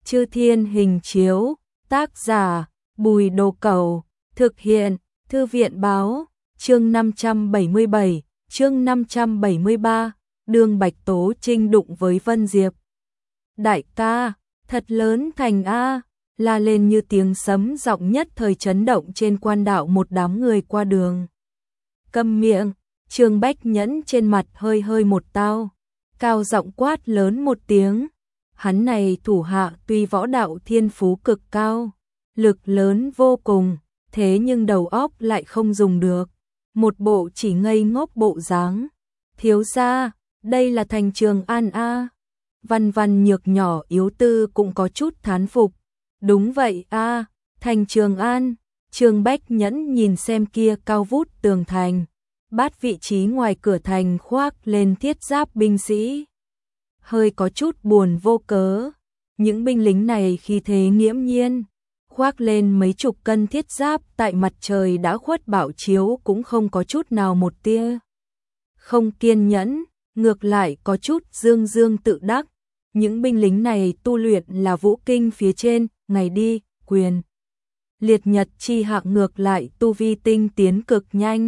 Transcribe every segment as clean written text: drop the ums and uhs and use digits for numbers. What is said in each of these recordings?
Chư Thiên Hình Chiếu, tác giả, Bùi Đồ Cẩu, thực hiện, Thư viện báo, chương 577, chương 573, Đường Bạch Tố Trinh đụng với Vân Diệp. Đại ca, thật lớn thành A, la lên như tiếng sấm giọng nhất thời chấn động trên quan đạo một đám người qua đường. Câm miệng, Trương Bách Nhẫn trên mặt hơi hơi một tao, cao giọng quát lớn một tiếng. Hắn này thủ hạ tuy võ đạo thiên phú cực cao, lực lớn vô cùng, thế nhưng đầu óc lại không dùng được, một bộ chỉ ngây ngốc bộ dáng. Thiếu gia, đây là thành Trường An a. Văn Văn nhược nhỏ yếu tư cũng có chút thán phục. Đúng vậy a, thành Trường An. Trương Bách Nhẫn nhìn xem kia cao vút tường thành, bát vị trí ngoài cửa thành khoác lên thiết giáp binh sĩ. Hơi có chút buồn vô cớ, những binh lính này khi thế nghiễm nhiên, khoác lên mấy chục cân thiết giáp tại mặt trời đã khuất bảo chiếu cũng không có chút nào một tia không kiên nhẫn, ngược lại có chút dương dương tự đắc. Những binh lính này tu luyện là vũ kinh phía trên, ngày đi, quyền. Liệt nhật chi hạng ngược lại tu vi tinh tiến cực nhanh.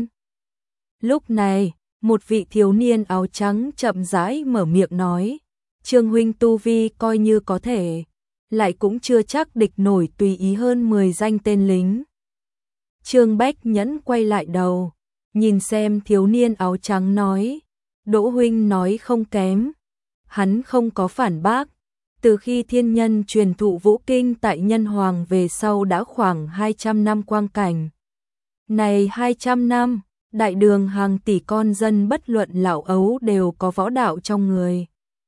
Lúc này, một vị thiếu niên áo trắng chậm rãi mở miệng nói, Trương huynh tu vi coi như có thể, lại cũng chưa chắc địch nổi tùy ý hơn 10 danh tên lính. Trương Bách Nhẫn quay lại đầu, nhìn xem thiếu niên áo trắng nói, Đỗ huynh nói không kém. Hắn không có phản bác, từ khi thiên nhân truyền thụ vũ kinh tại Nhân Hoàng về sau đã khoảng 200 năm quang cảnh. Này 200 năm, đại đường hàng tỷ con dân bất luận lão ấu đều có võ đạo trong người.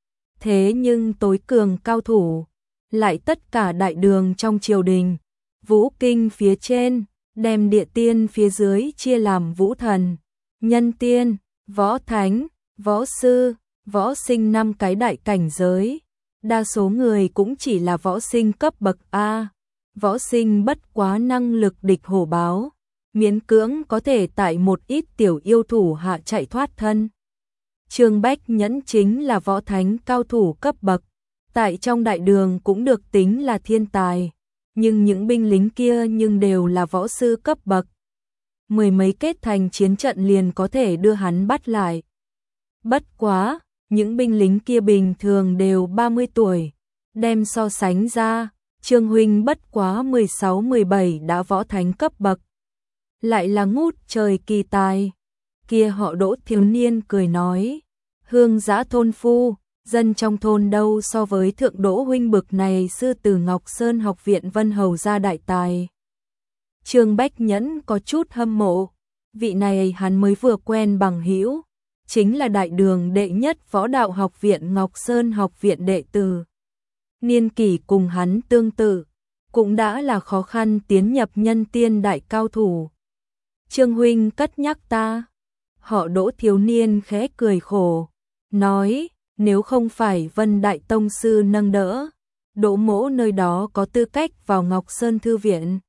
Thế nhưng tối cường cao thủ, lại tất cả đại đường trong triều đình, vũ kinh phía trên, đem địa tiên phía dưới chia làm vũ thần, nhân tiên, võ thánh, võ sư, võ sinh 5 cái đại cảnh giới. Đa số người cũng chỉ là võ sinh cấp bậc A, võ sinh bất quá năng lực địch hổ báo, miễn cưỡng có thể tại một ít tiểu yêu thủ hạ chạy thoát thân. Trương Bách Nhẫn chính là võ thánh cao thủ cấp bậc, tại trong đại đường cũng được tính là thiên tài, nhưng những binh lính kia nhưng đều là võ sư cấp bậc. Mười mấy kết thành chiến trận liền có thể đưa hắn bắt lại. Bất quá, những binh lính kia bình thường đều 30 tuổi, đem so sánh ra, Trương huynh bất quá 16-17 đã võ thánh cấp bậc. Lại là ngút trời kỳ tài. Kia họ Đỗ thiếu niên cười nói, hương giã thôn phu, dân trong thôn đâu so với thượng Đỗ huynh bực này sư từ Ngọc Sơn học viện Vân Hầu gia đại tài. Trương Bách Nhẫn có chút hâm mộ, vị này hắn mới vừa quen bằng hữu, chính là đại đường đệ nhất võ đạo học viện Ngọc Sơn học viện đệ tử. Niên kỷ cùng hắn tương tự, cũng đã là khó khăn tiến nhập nhân tiên đại cao thủ. Trương huynh cất nhắc ta. Họ Đỗ thiếu niên khẽ cười khổ, nói, nếu không phải Vân Đại Tông Sư nâng đỡ, Đỗ mỗ nơi đó có tư cách vào Ngọc Sơn Thư viện.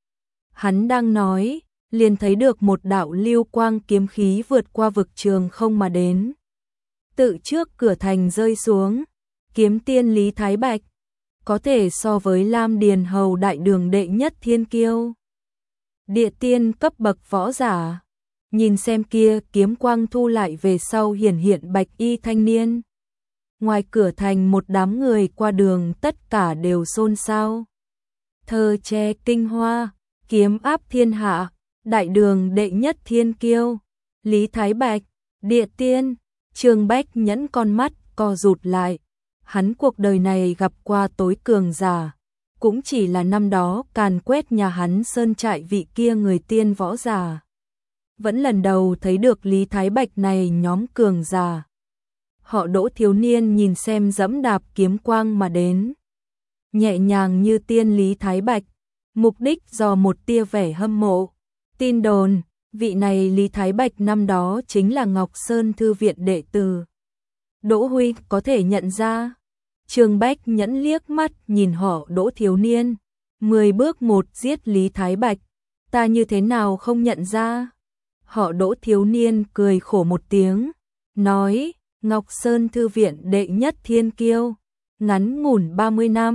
Hắn đang nói, liền thấy được một đạo lưu quang kiếm khí vượt qua vực trường không mà đến. Tự trước cửa thành rơi xuống, kiếm tiên Lý Thái Bạch, có thể so với Lam Điền Hầu đại đường đệ nhất thiên kiêu. Địa tiên cấp bậc võ giả, nhìn xem kia kiếm quang thu lại về sau hiển hiện bạch y thanh niên. Ngoài cửa thành một đám người qua đường tất cả đều xôn xao. Thơ che kinh hoa, kiếm áp thiên hạ, đại đường đệ nhất thiên kiêu, Lý Thái Bạch, địa tiên. Trương Bách Nhẫn con mắt co rụt lại, hắn cuộc đời này gặp qua tối cường giả, cũng chỉ là năm đó càn quét nhà hắn sơn trại vị kia người tiên võ giả. Vẫn lần đầu thấy được Lý Thái Bạch này nhóm cường giả. Họ Đỗ thiếu niên nhìn xem dẫm đạp kiếm quang mà đến, nhẹ nhàng như tiên Lý Thái Bạch, mục đích do một tia vẻ hâm mộ. Tin đồn, vị này Lý Thái Bạch năm đó chính là Ngọc Sơn Thư viện đệ tử. Đỗ huy có thể nhận ra. Trương Bách Nhẫn liếc mắt nhìn họ Đỗ thiếu niên, 10 bước một giết Lý Thái Bạch, ta như thế nào không nhận ra? Họ Đỗ thiếu niên cười khổ một tiếng, nói, Ngọc Sơn Thư viện đệ nhất thiên kiêu, ngắn ngủn 30 năm,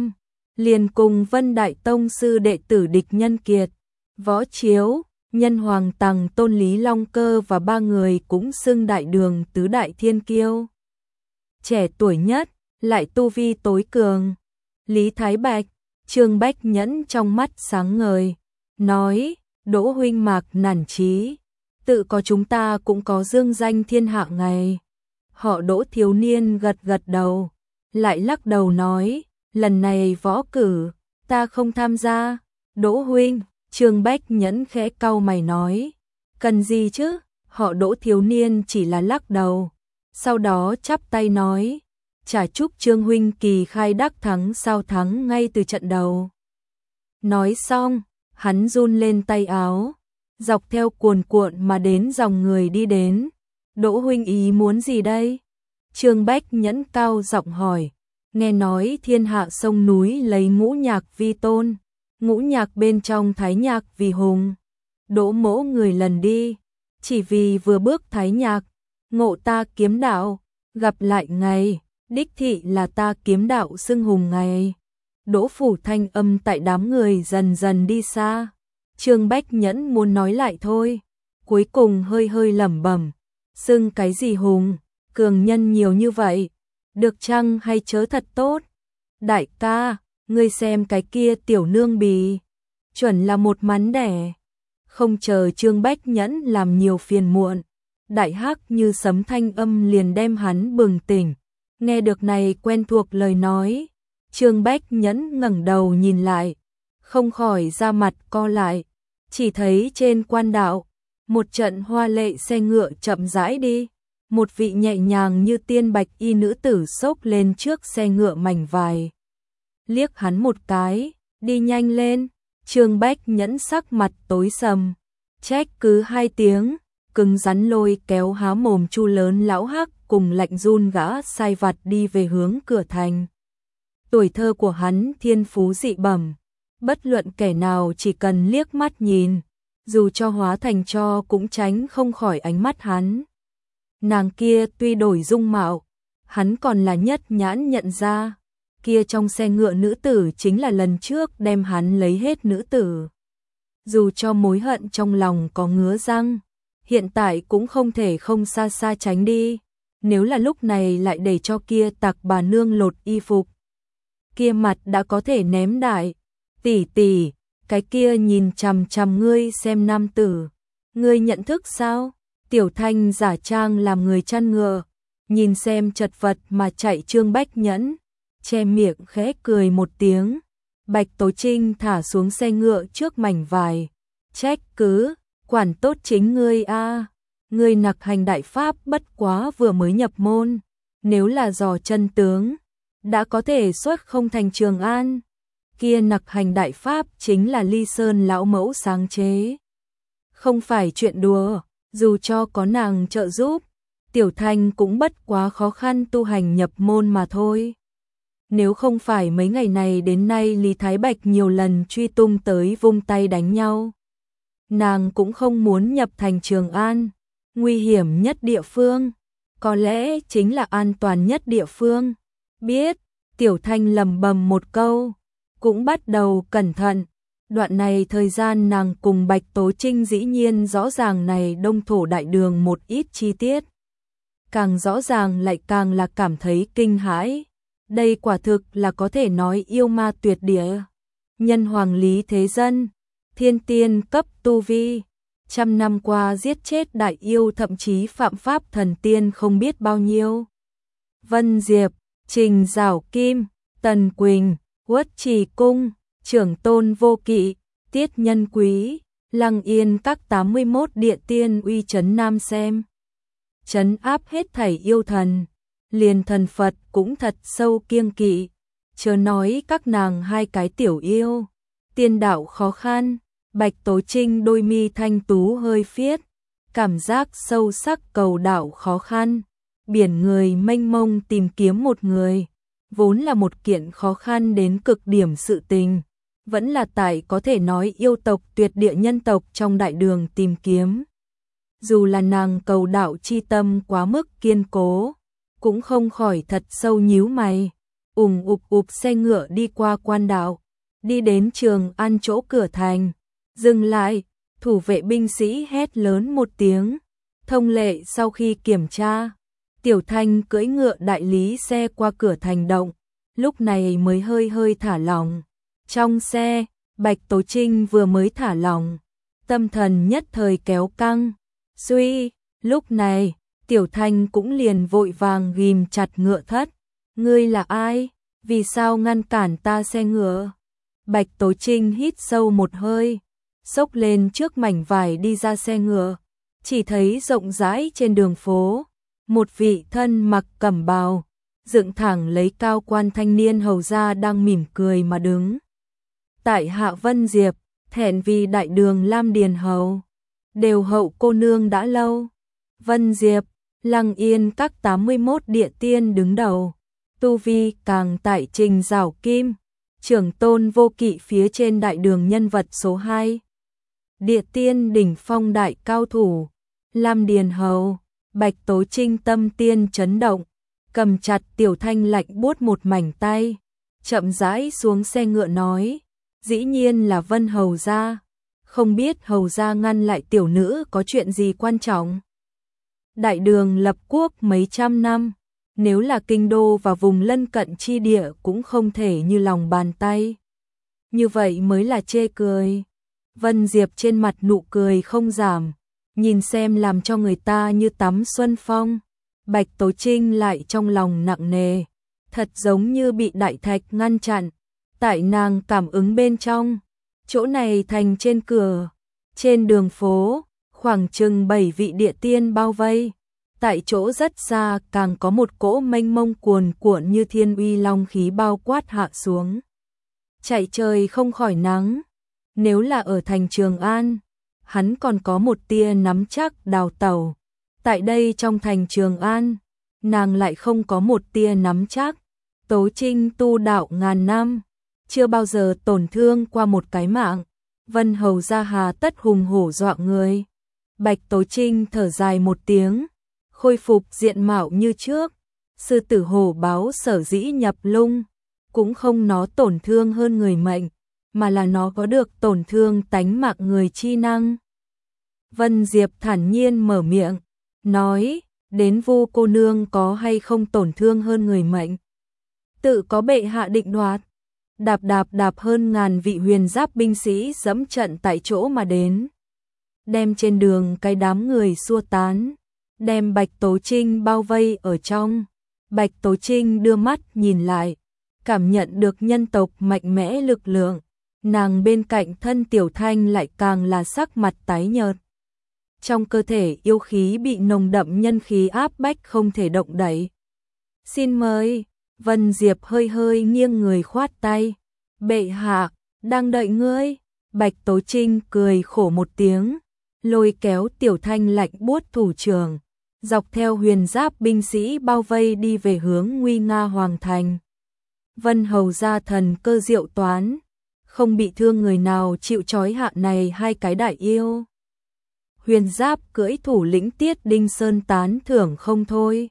liền cùng Vân Đại Tông sư đệ tử Địch Nhân Kiệt, Võ Chiếu, Nhân Hoàng Tằng Tôn Lý Long Cơ và 3 người cũng xưng đại đường tứ đại thiên kiêu. Trẻ tuổi nhất, lại tu vi tối cường. Lý Thái Bạch, Trương Bách Nhẫn trong mắt sáng ngời, nói, Đỗ huynh mạc nản chí, tự có chúng ta cũng có dương danh thiên hạ ngày. Họ Đỗ thiếu niên gật gật đầu, lại lắc đầu nói, lần này võ cử, ta không tham gia. Đỗ huynh, Trương Bách Nhẫn khẽ cau mày nói, cần gì chứ? Họ Đỗ thiếu niên chỉ là lắc đầu, sau đó chắp tay nói, chả chúc Trương huynh kỳ khai đắc thắng sao thắng ngay từ trận đầu. Nói xong, hắn run lên tay áo, dọc theo cuồn cuộn mà đến dòng người đi đến. Đỗ huynh ý muốn gì đây? Trương Bách Nhẫn cao giọng hỏi, nghe nói thiên hạ sông núi lấy ngũ nhạc vi tôn, ngũ nhạc bên trong thái nhạc vì hùng. Đỗ mỗ người lần đi, chỉ vì vừa bước thái nhạc, ngộ ta kiếm đạo, gặp lại ngày, đích thị là ta kiếm đạo xưng hùng ngày. Đỗ phủ thanh âm tại đám người dần dần đi xa. Trương Bách Nhẫn muốn nói lại thôi, cuối cùng hơi hơi lẩm bẩm, xưng cái gì hùng, cường nhân nhiều như vậy, được chăng hay chớ thật tốt. Đại ca, ngươi xem cái kia tiểu nương bì, chuẩn là một mắn đẻ. Không chờ Trương Bách Nhẫn làm nhiều phiền muộn, đại hắc như sấm thanh âm liền đem hắn bừng tỉnh. Nghe được này quen thuộc lời nói, Trương Bách Nhẫn ngẩng đầu nhìn lại, không khỏi da mặt co lại, chỉ thấy trên quan đạo, một trận hoa lệ xe ngựa chậm rãi đi, một vị nhẹ nhàng như tiên bạch y nữ tử xốc lên trước xe ngựa mảnh vải. Liếc hắn một cái, đi nhanh lên. Trương Bách Nhẫn sắc mặt tối sầm, trách cứ 2 tiếng, cứng rắn lôi kéo há mồm chu lớn lão hắc cùng lạnh run gã sai vặt đi về hướng cửa thành. Tuổi thơ của hắn thiên phú dị bẩm, bất luận kẻ nào chỉ cần liếc mắt nhìn, dù cho hóa thành tro cũng tránh không khỏi ánh mắt hắn. Nàng kia tuy đổi dung mạo, hắn còn là nhất nhãn nhận ra, kia trong xe ngựa nữ tử chính là lần trước đem hắn lấy hết nữ tử. Dù cho mối hận trong lòng có ngứa răng, hiện tại cũng không thể không xa xa tránh đi, nếu là lúc này lại để cho kia tặc bà nương lột y phục. Kia mặt đã có thể ném đại, tỷ tỷ, cái kia nhìn chằm chằm ngươi xem nam tử, ngươi nhận thức sao? Tiểu Thanh giả trang làm người chăn ngựa, nhìn xem chật vật mà chạy Trương Bách Nhẫn, che miệng khẽ cười một tiếng. Bạch Tố Trinh thả xuống xe ngựa trước mảnh vải, trách cứ, quản tốt chính ngươi a, ngươi nặc hành đại pháp bất quá vừa mới nhập môn, nếu là dò chân tướng, đã có thể xuất không thành Trường An. Kia nặc hành đại pháp chính là Ly Sơn lão mẫu sáng chế, không phải chuyện đùa, dù cho có nàng trợ giúp, Tiểu Thanh cũng bất quá khó khăn tu hành nhập môn mà thôi. Nếu không phải mấy ngày này đến nay Lý Thái Bạch nhiều lần truy tung tới vung tay đánh nhau, nàng cũng không muốn nhập thành Trường An, nguy hiểm nhất địa phương, có lẽ chính là an toàn nhất địa phương. Biết, Tiểu Thanh lầm bầm một câu, cũng bắt đầu cẩn thận. Đoạn này thời gian nàng cùng Bạch Tố Trinh dĩ nhiên rõ ràng này đông thổ đại đường một ít chi tiết. Càng rõ ràng lại càng là cảm thấy kinh hãi. Đây quả thực là có thể nói yêu ma tuyệt địa. Nhân hoàng Lý Thế Dân, thiên tiên cấp tu vi, 100 năm qua giết chết đại yêu thậm chí phạm pháp thần tiên không biết bao nhiêu. Vân Diệp, Trình Giảo Kim, Tần Quỳnh, Uất Trì Cung, Trưởng Tôn Vô Kỵ, Tiết Nhân Quý, Lăng Yên các 81 địa tiên uy chấn Nam Xem. Chấn áp hết thảy yêu thần, liền thần Phật cũng thật sâu kiêng kỵ, chớ nói các nàng 2 cái tiểu yêu. Tiên đạo khó khăn, Bạch Tố Trinh đôi mi thanh tú hơi phiết, cảm giác sâu sắc cầu đạo khó khăn, biển người mênh mông tìm kiếm một người, vốn là một kiện khó khăn đến cực điểm sự tình, vẫn là tại có thể nói yêu tộc tuyệt địa nhân tộc trong đại đường tìm kiếm. Dù là nàng cầu đạo chi tâm quá mức kiên cố, cũng không khỏi thật sâu nhíu mày, ục xe ngựa đi qua quan đạo, đi đến Trường An chỗ cửa thành, dừng lại, thủ vệ binh sĩ hét lớn một tiếng. Thông lệ sau khi kiểm tra, Tiểu Thanh cưỡi ngựa đại lý xe qua cửa thành động, lúc này mới hơi hơi thả lỏng. Trong xe, Bạch Tố Trinh vừa mới thả lỏng, tâm thần nhất thời kéo căng. Suy, lúc này, Tiểu Thanh cũng liền vội vàng ghim chặt ngựa thất. Ngươi là ai? Vì sao ngăn cản ta xe ngựa? Bạch Tố Trinh hít sâu một hơi, xốc lên trước mảnh vải đi ra xe ngựa, chỉ thấy rộng rãi trên đường phố, một vị thân mặc cẩm bào, dựng thẳng lấy cao quan thanh niên hầu gia đang mỉm cười mà đứng. Tại hạ Vân Diệp, thẹn vì đại đường Lam Điền hầu, đều hậu cô nương đã lâu. Vân Diệp, Lăng Yên các 81 địa tiên đứng đầu, tu vi càng tại Trình Giảo Kim, trưởng tôn vô kỵ phía trên đại đường nhân vật số 2. Địa tiên đỉnh phong đại cao thủ, Lam Điền hầu. Bạch Tố Trinh tâm tiên chấn động, cầm chặt Tiểu Thanh lạnh buốt một mảnh tay, chậm rãi xuống xe ngựa nói, dĩ nhiên là Vân hầu gia, không biết hầu gia ngăn lại tiểu nữ có chuyện gì quan trọng. Đại đường lập quốc mấy trăm năm, nếu là kinh đô và vùng lân cận chi địa cũng không thể như lòng bàn tay. Như vậy mới là chê cười. Vân Diệp trên mặt nụ cười không giảm, nhìn xem làm cho người ta như tắm xuân phong. Bạch Tố Trinh lại trong lòng nặng nề, thật giống như bị đại thạch ngăn chặn. Tại nàng cảm ứng bên trong, chỗ này thành trên cửa, trên đường phố, khoảng chừng 7 vị địa tiên bao vây. Tại chỗ rất xa càng có một cỗ mênh mông cuồn cuộn như thiên uy long khí bao quát hạ xuống. Chạy trời không khỏi nắng. Nếu là ở thành Trường An, hắn còn có một tia nắm chắc đào tẩu. Tại đây trong thành Trường An, nàng lại không có một tia nắm chắc. Tố Trinh tu đạo ngàn năm, chưa bao giờ tổn thương qua một cái mạng. Vân hầu gia hà tất hùng hổ dọa người. Bạch Tố Trinh thở dài một tiếng, khôi phục diện mạo như trước. Sư tử hổ báo sở dĩ nhập lung, cũng không nó tổn thương hơn người mệnh, mà là nó có được tổn thương tánh mạng người chi năng. Vân Diệp thản nhiên mở miệng, nói, đến Vu cô nương có hay không tổn thương hơn người mệnh, tự có bệ hạ định đoạt. Đạp hơn ngàn vị huyền giáp binh sĩ dẫm trận tại chỗ mà đến, đem trên đường cái đám người xua tán, đem Bạch Tố Trinh bao vây ở trong. Bạch Tố Trinh đưa mắt nhìn lại, cảm nhận được nhân tộc mạnh mẽ lực lượng. Nàng bên cạnh thân Tiểu Thanh lại càng là sắc mặt tái nhợt. Trong cơ thể yêu khí bị nồng đậm nhân khí áp bách không thể động đậy. Xin mời. Vân Diệp hơi hơi nghiêng người khoát tay. Bệ hạ, đang đợi ngươi. Bạch Tố Trinh cười khổ một tiếng, lôi kéo Tiểu Thanh lạnh buốt thủ trưởng, dọc theo huyền giáp binh sĩ bao vây đi về hướng nguy nga hoàng thành. Vân hầu gia thần cơ diệu toán, không bị thương người nào chịu trói hạ này hai cái đại yêu. Huyền giáp cưỡi thủ lĩnh Tiết Đinh Sơn tán thưởng không thôi.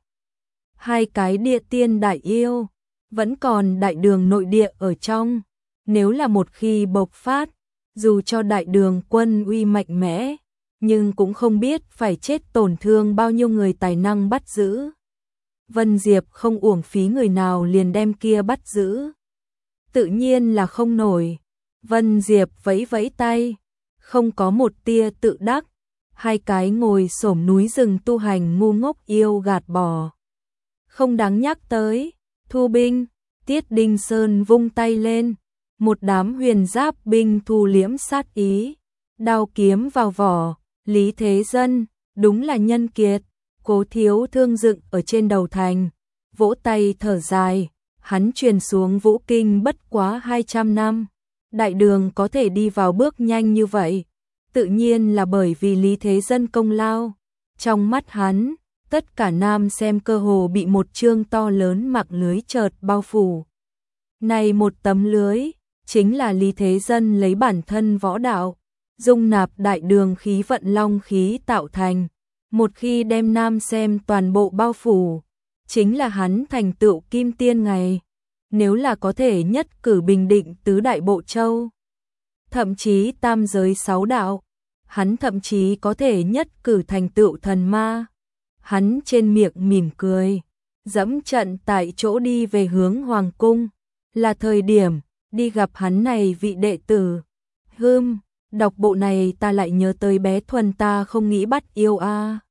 Hai cái địa tiên đại yêu, vẫn còn đại đường nội địa ở trong. Nếu là một khi bộc phát, dù cho đại đường quân uy mạnh mẽ, nhưng cũng không biết phải chết tổn thương bao nhiêu người tài năng bắt giữ. Vân Diệp không uổng phí người nào liền đem kia bắt giữ. Tự nhiên là không nổi. Vân Diệp vẫy vẫy tay, không có một tia tự đắc. Hai cái ngồi xổm núi rừng tu hành ngu ngốc yêu gạt bỏ. Không đáng nhắc tới. Thu binh. Tiết Đinh Sơn vung tay lên, một đám huyền giáp binh thu liễm sát ý, đao kiếm vào vỏ. Lý Thế Dân, đúng là nhân kiệt. Cố Thiếu Thương dựng ở trên đầu thành, vỗ tay thở dài, hắn truyền xuống Vũ Kinh bất quá 200 năm. Đại đường có thể đi vào bước nhanh như vậy, tự nhiên là bởi vì Lý Thế Dân công lao. Trong mắt hắn, tất cả nam xem cơ hồ bị một chương to lớn mạng lưới chợt bao phủ. Này một tấm lưới, chính là Lý Thế Dân lấy bản thân võ đạo, dung nạp đại đường khí vận long khí tạo thành. Một khi đem nam xem toàn bộ bao phủ, chính là hắn thành tựu kim tiên ngày. nếu là có thể nhất cử bình định tứ đại bộ châu, thậm chí tam giới sáu đạo, hắn thậm chí có thể nhất cử thành tựu thần ma. Hắn trên miệng mỉm cười, dẫm trận tại chỗ đi về hướng hoàng cung, là thời điểm đi gặp hắn này vị đệ tử. Đọc bộ này ta lại nhớ tới bé Thuần ta không nghĩ bắt yêu a.